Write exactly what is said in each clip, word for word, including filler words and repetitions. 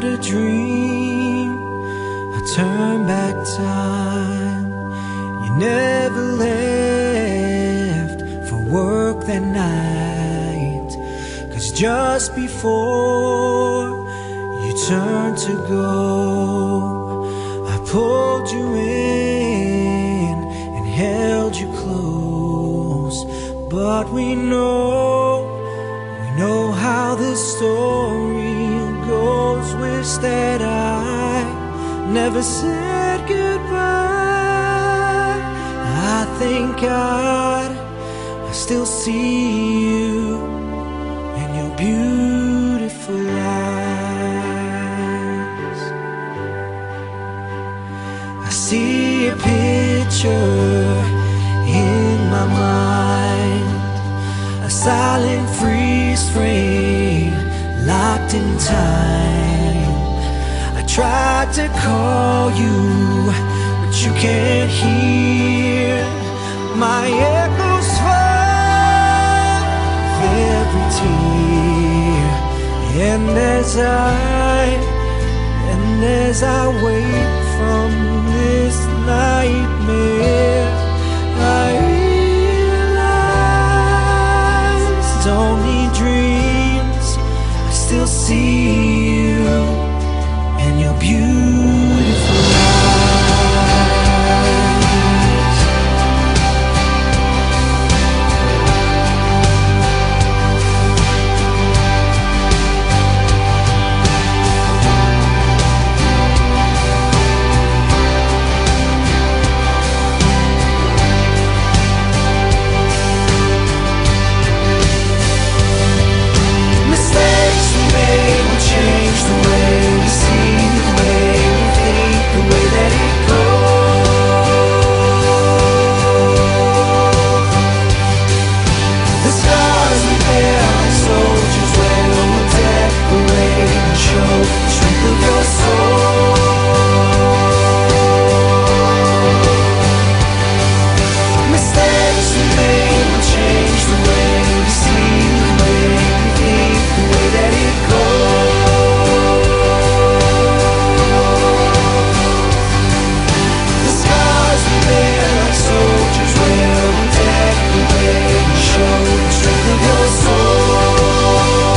had a dream, I turned back time. You never left for work that night, 'cause just before you turned to go, I pulled you in and held you close. But we know, we know how this story goes. Wish that I never said goodbye. I thank God I still see you and your beautiful eyes. I see a picture in my mind, a silent freeze frame locked in time. I tried to call you, but you can't hear. My echoes fall with every tear. And as I, and as I wake from this nightmare, I realize don't need dreams, I still see you and your beautiful eyes. Mistakes we made will change the way we see, the way we think, the way that it goes. The scars we bear like soldiers wear will decorate and show the strength of your soul. Mistakes we made will change the way we see, the way we think, the way that it goes. The scars we bear like soldiers wear will decorate and show the strength of your soul.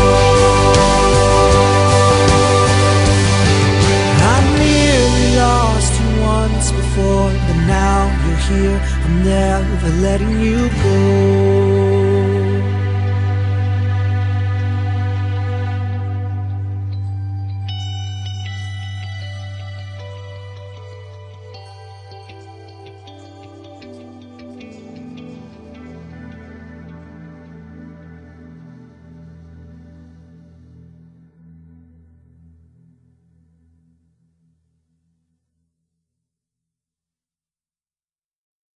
I nearly lost you once before, but now you're here, I'm never letting you go.